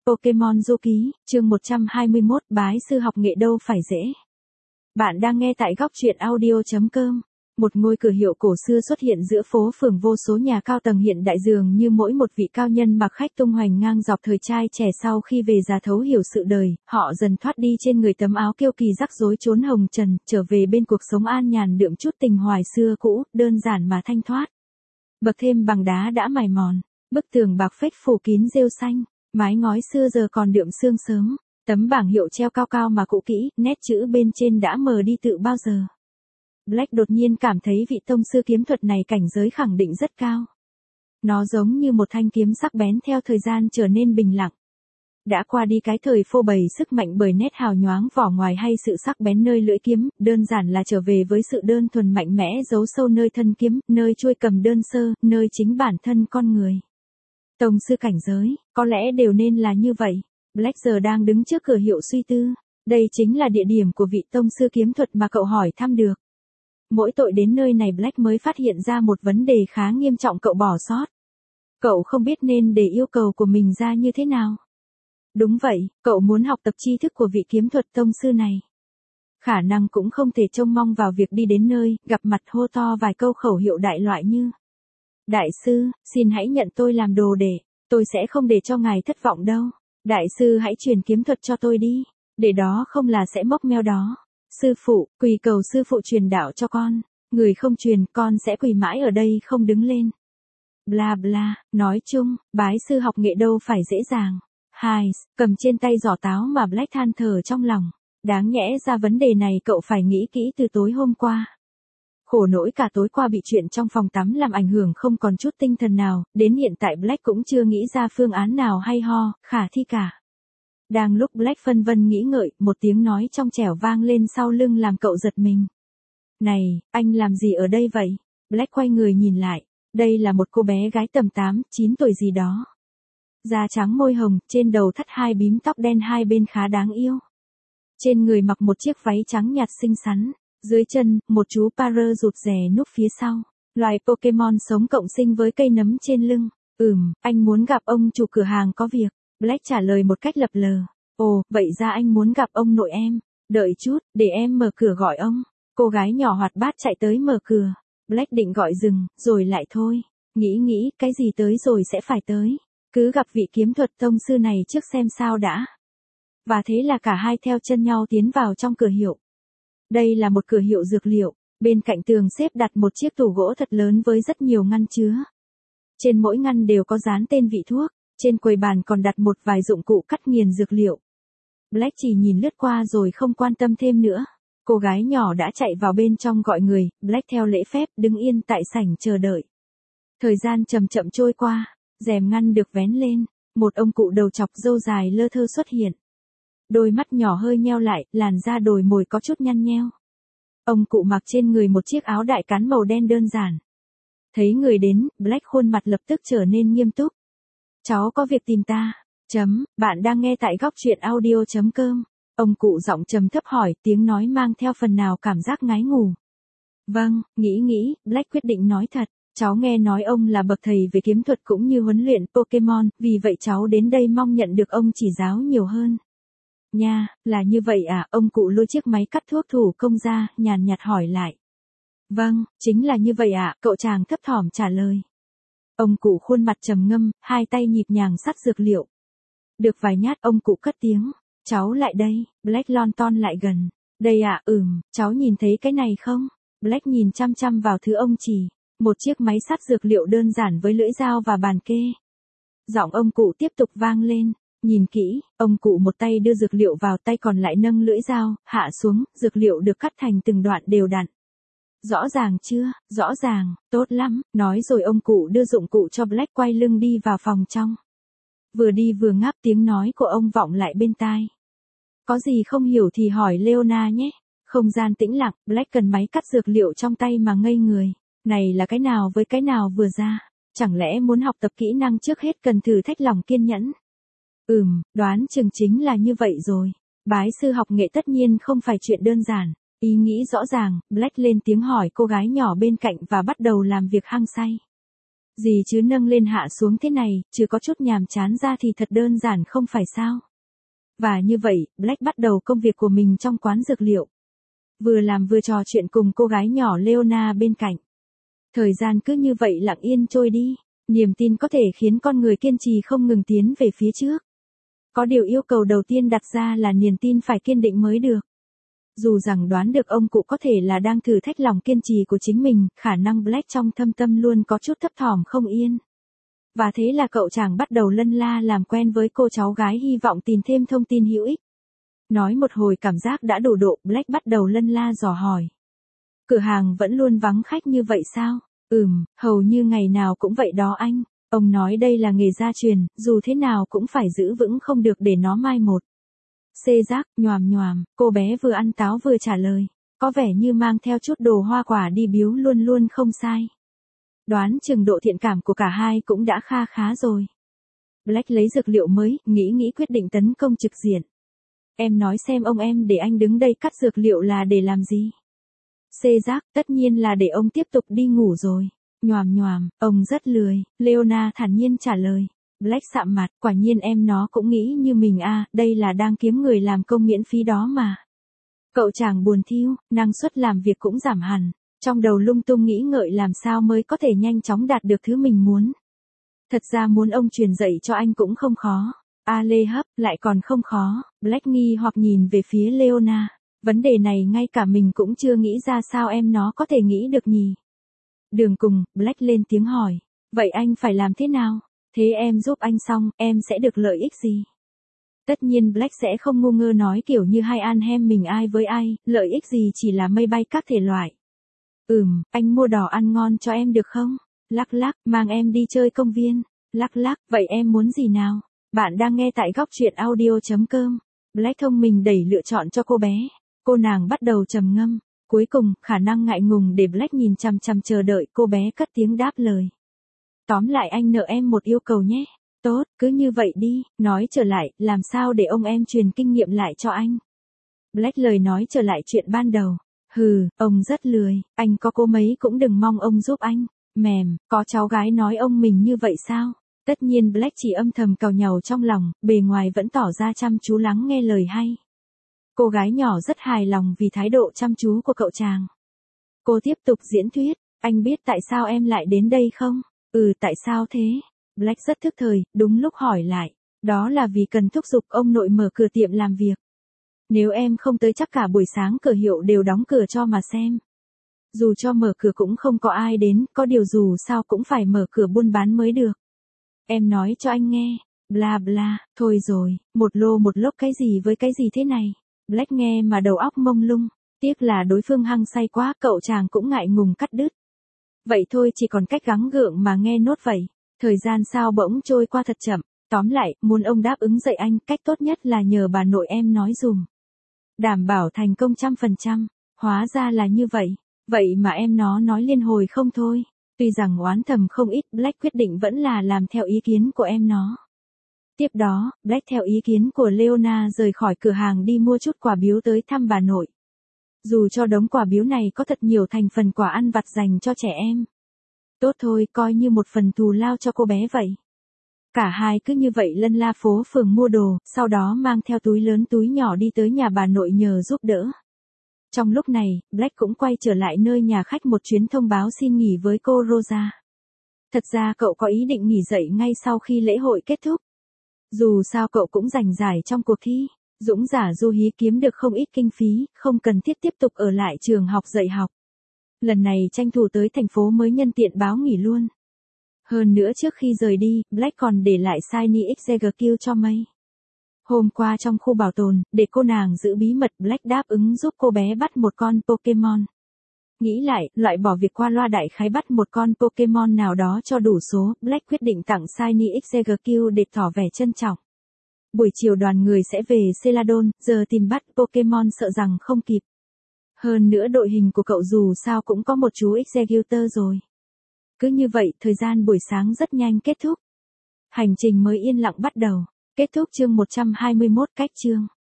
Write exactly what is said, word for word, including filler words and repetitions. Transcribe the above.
Pokemon Du Ký, chương một trăm hai mươi mốt, bái sư học nghệ đâu phải dễ. Bạn đang nghe tại góc truyện audio chấm com. Một ngôi cửa hiệu cổ xưa xuất hiện giữa phố phường, vô số nhà cao tầng hiện đại dường như mỗi một vị cao nhân mặc khách tung hoành ngang dọc thời trai trẻ. Sau khi về già thấu hiểu sự đời, họ dần thoát đi trên người tấm áo kiêu kỳ rắc rối chốn hồng trần, trở về bên cuộc sống an nhàn đượm chút tình hoài xưa cũ, đơn giản mà thanh thoát. Bậc thêm bằng đá đã mài mòn, bức tường bạc phết phủ kín rêu xanh, mái ngói xưa giờ còn đượm sương sớm, tấm bảng hiệu treo cao cao mà cũ kỹ, nét chữ bên trên đã mờ đi từ bao giờ. Black đột nhiên cảm thấy vị tông sư kiếm thuật này cảnh giới khẳng định rất cao. Nó giống như một thanh kiếm sắc bén theo thời gian trở nên bình lặng. Đã qua đi cái thời phô bày sức mạnh bởi nét hào nhoáng vỏ ngoài hay sự sắc bén nơi lưỡi kiếm, đơn giản là trở về với sự đơn thuần mạnh mẽ giấu sâu nơi thân kiếm, nơi chuôi cầm đơn sơ, nơi chính bản thân con người. Tông sư cảnh giới, có lẽ đều nên là như vậy. Black giờ đang đứng trước cửa hiệu suy tư. Đây chính là địa điểm của vị tông sư kiếm thuật mà cậu hỏi thăm được. Mỗi tội đến nơi này Black mới phát hiện ra một vấn đề khá nghiêm trọng cậu bỏ sót. Cậu không biết nên để yêu cầu của mình ra như thế nào. Đúng vậy, cậu muốn học tập tri thức của vị kiếm thuật tông sư này. Khả năng cũng không thể trông mong vào việc đi đến nơi, gặp mặt hô to vài câu khẩu hiệu đại loại như: Đại sư, xin hãy nhận tôi làm đồ đệ, tôi sẽ không để cho ngài thất vọng đâu. Đại sư hãy truyền kiếm thuật cho tôi đi, để đó không là sẽ mốc meo đó. Sư phụ, quỳ cầu sư phụ truyền đạo cho con, người không truyền con sẽ quỳ mãi ở đây không đứng lên. Bla bla, nói chung, bái sư học nghệ đâu phải dễ dàng. Hai, cầm trên tay giỏ táo mà Black than thở trong lòng. Đáng nhẽ ra vấn đề này cậu phải nghĩ kỹ từ tối hôm qua. Khổ nỗi cả tối qua bị chuyện trong phòng tắm làm ảnh hưởng không còn chút tinh thần nào, đến hiện tại Black cũng chưa nghĩ ra phương án nào hay ho, khả thi cả. Đang lúc Black phân vân nghĩ ngợi, một tiếng nói trong trẻo vang lên sau lưng làm cậu giật mình. Này, anh làm gì ở đây vậy? Black quay người nhìn lại, đây là một cô bé gái tầm tám, chín tuổi gì đó. Da trắng môi hồng, trên đầu thắt hai bím tóc đen hai bên khá đáng yêu. Trên người mặc một chiếc váy trắng nhạt xinh xắn. Dưới chân, một chú parrot rụt rè núp phía sau. Loài Pokemon sống cộng sinh với cây nấm trên lưng. Ừm, anh muốn gặp ông chủ cửa hàng có việc. Black trả lời một cách lập lờ. Ồ, vậy ra anh muốn gặp ông nội em. Đợi chút, để em mở cửa gọi ông. Cô gái nhỏ hoạt bát chạy tới mở cửa. Black định gọi dừng, rồi lại thôi. Nghĩ nghĩ, cái gì tới rồi sẽ phải tới. Cứ gặp vị kiếm thuật tông sư này trước xem sao đã. Và thế là cả hai theo chân nhau tiến vào trong cửa hiệu. Đây là một cửa hiệu dược liệu, bên cạnh tường xếp đặt một chiếc tủ gỗ thật lớn với rất nhiều ngăn chứa. Trên mỗi ngăn đều có dán tên vị thuốc, trên quầy bàn còn đặt một vài dụng cụ cắt nghiền dược liệu. Black chỉ nhìn lướt qua rồi không quan tâm thêm nữa. Cô gái nhỏ đã chạy vào bên trong gọi người, Black theo lễ phép đứng yên tại sảnh chờ đợi. Thời gian chậm chậm trôi qua, rèm ngăn được vén lên, một ông cụ đầu chọc râu dài lơ thơ xuất hiện. Đôi mắt nhỏ hơi nheo lại, làn da đồi mồi có chút nhăn nheo. Ông cụ mặc trên người một chiếc áo đại cán màu đen đơn giản. Thấy người đến, Black khuôn mặt lập tức trở nên nghiêm túc. Cháu có việc tìm ta. Chấm, bạn đang nghe tại góc truyện audio chấm com. Ông cụ giọng trầm thấp hỏi, tiếng nói mang theo phần nào cảm giác ngái ngủ. Vâng, nghĩ nghĩ, Black quyết định nói thật. Cháu nghe nói ông là bậc thầy về kiếm thuật cũng như huấn luyện Pokemon, vì vậy cháu đến đây mong nhận được ông chỉ giáo nhiều hơn. Nha, là như vậy à, ông cụ lôi chiếc máy cắt thuốc thủ công ra, nhàn nhạt hỏi lại. Vâng, chính là như vậy ạ, cậu chàng thấp thỏm trả lời. Ông cụ khuôn mặt trầm ngâm, hai tay nhịp nhàng sắt dược liệu. Được vài nhát ông cụ cất tiếng, cháu lại đây, Black lon ton lại gần. Đây ạ, ừm, cháu nhìn thấy cái này không? Black nhìn chăm chăm vào thứ ông chỉ, một chiếc máy sắt dược liệu đơn giản với lưỡi dao và bàn kê. Giọng ông cụ tiếp tục vang lên. Nhìn kỹ, ông cụ một tay đưa dược liệu vào tay còn lại nâng lưỡi dao, hạ xuống, dược liệu được cắt thành từng đoạn đều đặn. Rõ ràng chưa, rõ ràng, tốt lắm, nói rồi ông cụ đưa dụng cụ cho Black quay lưng đi vào phòng trong. Vừa đi vừa ngáp tiếng nói của ông vọng lại bên tai. Có gì không hiểu thì hỏi Leona nhé. Không gian tĩnh lặng, Black cần máy cắt dược liệu trong tay mà ngây người. Này là cái nào với cái nào vừa ra, chẳng lẽ muốn học tập kỹ năng trước hết cần thử thách lòng kiên nhẫn. Ừm, đoán chừng chính là như vậy rồi. Bái sư học nghệ tất nhiên không phải chuyện đơn giản. Ý nghĩ rõ ràng, Black lên tiếng hỏi cô gái nhỏ bên cạnh và bắt đầu làm việc hăng say. Gì chứ nâng lên hạ xuống thế này, chứ có chút nhàm chán ra thì thật đơn giản không phải sao. Và như vậy, Black bắt đầu công việc của mình trong quán dược liệu. Vừa làm vừa trò chuyện cùng cô gái nhỏ Leona bên cạnh. Thời gian cứ như vậy lặng yên trôi đi, niềm tin có thể khiến con người kiên trì không ngừng tiến về phía trước. Có điều yêu cầu đầu tiên đặt ra là niềm tin phải kiên định mới được. Dù rằng đoán được ông cụ có thể là đang thử thách lòng kiên trì của chính mình, khả năng Black trong thâm tâm luôn có chút thấp thỏm không yên. Và thế là cậu chàng bắt đầu lân la làm quen với cô cháu gái hy vọng tìm thêm thông tin hữu ích. Nói một hồi cảm giác đã đủ độ, Black bắt đầu lân la dò hỏi. Cửa hàng vẫn luôn vắng khách như vậy sao? Ừm, hầu như ngày nào cũng vậy đó anh. Ông nói đây là nghề gia truyền, dù thế nào cũng phải giữ vững không được để nó mai một. Xê giác, nhoàm nhoàm, cô bé vừa ăn táo vừa trả lời. Có vẻ như mang theo chút đồ hoa quả đi biếu luôn luôn không sai. Đoán chừng độ thiện cảm của cả hai cũng đã kha khá rồi. Black lấy dược liệu mới, nghĩ nghĩ quyết định tấn công trực diện. Em nói xem ông em để anh đứng đây cắt dược liệu là để làm gì? Xê giác, tất nhiên là để ông tiếp tục đi ngủ rồi. Nhoàm nhoàm, ông rất lười, Leona thản nhiên trả lời. Black sạm mặt, quả nhiên em nó cũng nghĩ như mình à, đây là đang kiếm người làm công miễn phí đó mà. Cậu chàng buồn thiu, năng suất làm việc cũng giảm hẳn, trong đầu lung tung nghĩ ngợi làm sao mới có thể nhanh chóng đạt được thứ mình muốn. Thật ra muốn ông truyền dạy cho anh cũng không khó. A lê hấp, lại còn không khó, Black nghi hoặc nhìn về phía Leona. Vấn đề này ngay cả mình cũng chưa nghĩ ra sao em nó có thể nghĩ được nhỉ. Đường cùng, Black lên tiếng hỏi. Vậy anh phải làm thế nào? Thế em giúp anh xong, em sẽ được lợi ích gì? Tất nhiên Black sẽ không ngu ngơ nói kiểu như hai an hem mình ai với ai, lợi ích gì chỉ là mây bay các thể loại. Ừm, anh mua đỏ ăn ngon cho em được không? Lắc lắc, mang em đi chơi công viên. Lắc lắc, vậy em muốn gì nào? Bạn đang nghe tại góc truyện audio chấm com. Black thông minh đẩy lựa chọn cho cô bé. Cô nàng bắt đầu trầm ngâm. Cuối cùng, khả năng ngại ngùng để Black nhìn chằm chằm chờ đợi cô bé cất tiếng đáp lời. Tóm lại anh nợ em một yêu cầu nhé. Tốt, cứ như vậy đi, nói trở lại, làm sao để ông em truyền kinh nghiệm lại cho anh? Black lời nói trở lại chuyện ban đầu. Hừ, ông rất lười, anh có cố mấy cũng đừng mong ông giúp anh. Mềm, có cháu gái nói ông mình như vậy sao? Tất nhiên Black chỉ âm thầm càu nhàu trong lòng, bề ngoài vẫn tỏ ra chăm chú lắng nghe lời hay. Cô gái nhỏ rất hài lòng vì thái độ chăm chú của cậu chàng. Cô tiếp tục diễn thuyết, anh biết tại sao em lại đến đây không? Ừ, tại sao thế? Black rất thức thời, đúng lúc hỏi lại. Đó là vì cần thúc giục ông nội mở cửa tiệm làm việc. Nếu em không tới chắc cả buổi sáng cửa hiệu đều đóng cửa cho mà xem. Dù cho mở cửa cũng không có ai đến, có điều dù sao cũng phải mở cửa buôn bán mới được. Em nói cho anh nghe, bla bla, thôi rồi, một lô một lốc cái gì với cái gì thế này. Black nghe mà đầu óc mông lung, tiếc là đối phương hăng say quá, cậu chàng cũng ngại ngùng cắt đứt. Vậy thôi chỉ còn cách gắng gượng mà nghe nốt vậy. Thời gian sao bỗng trôi qua thật chậm, tóm lại, muốn ông đáp ứng dạy anh, cách tốt nhất là nhờ bà nội em nói dùm. Đảm bảo thành công trăm phần trăm, hóa ra là như vậy, vậy mà em nó nói liên hồi không thôi. Tuy rằng oán thầm không ít, Black quyết định vẫn là làm theo ý kiến của em nó. Tiếp đó, Black theo ý kiến của Leona rời khỏi cửa hàng đi mua chút quà biếu tới thăm bà nội. Dù cho đống quà biếu này có thật nhiều thành phần quà ăn vặt dành cho trẻ em. Tốt thôi, coi như một phần thù lao cho cô bé vậy. Cả hai cứ như vậy lân la phố phường mua đồ, sau đó mang theo túi lớn túi nhỏ đi tới nhà bà nội nhờ giúp đỡ. Trong lúc này, Black cũng quay trở lại nơi nhà khách một chuyến thông báo xin nghỉ với cô Rosa. Thật ra cậu có ý định nghỉ dậy ngay sau khi lễ hội kết thúc. Dù sao cậu cũng giành giải trong cuộc thi, dũng giả du hí kiếm được không ít kinh phí, không cần thiết tiếp tục ở lại trường học dạy học. Lần này tranh thủ tới thành phố mới nhân tiện báo nghỉ luôn. Hơn nữa trước khi rời đi, Black còn để lại Shiny Exeggutor cho May. Hôm qua trong khu bảo tồn, để cô nàng giữ bí mật, Black đáp ứng giúp cô bé bắt một con Pokemon. Nghĩ lại, loại bỏ việc qua loa đại khái bắt một con Pokemon nào đó cho đủ số, Black quyết định tặng Shiny Exeggutor để tỏ vẻ trân trọng. Buổi chiều đoàn người sẽ về Celadon, giờ tìm bắt Pokemon sợ rằng không kịp. Hơn nữa đội hình của cậu dù sao cũng có một chú Exeggutor rồi. Cứ như vậy, thời gian buổi sáng rất nhanh kết thúc. Hành trình mới yên lặng bắt đầu. Kết thúc chương một trăm hai mươi mốt cách chương.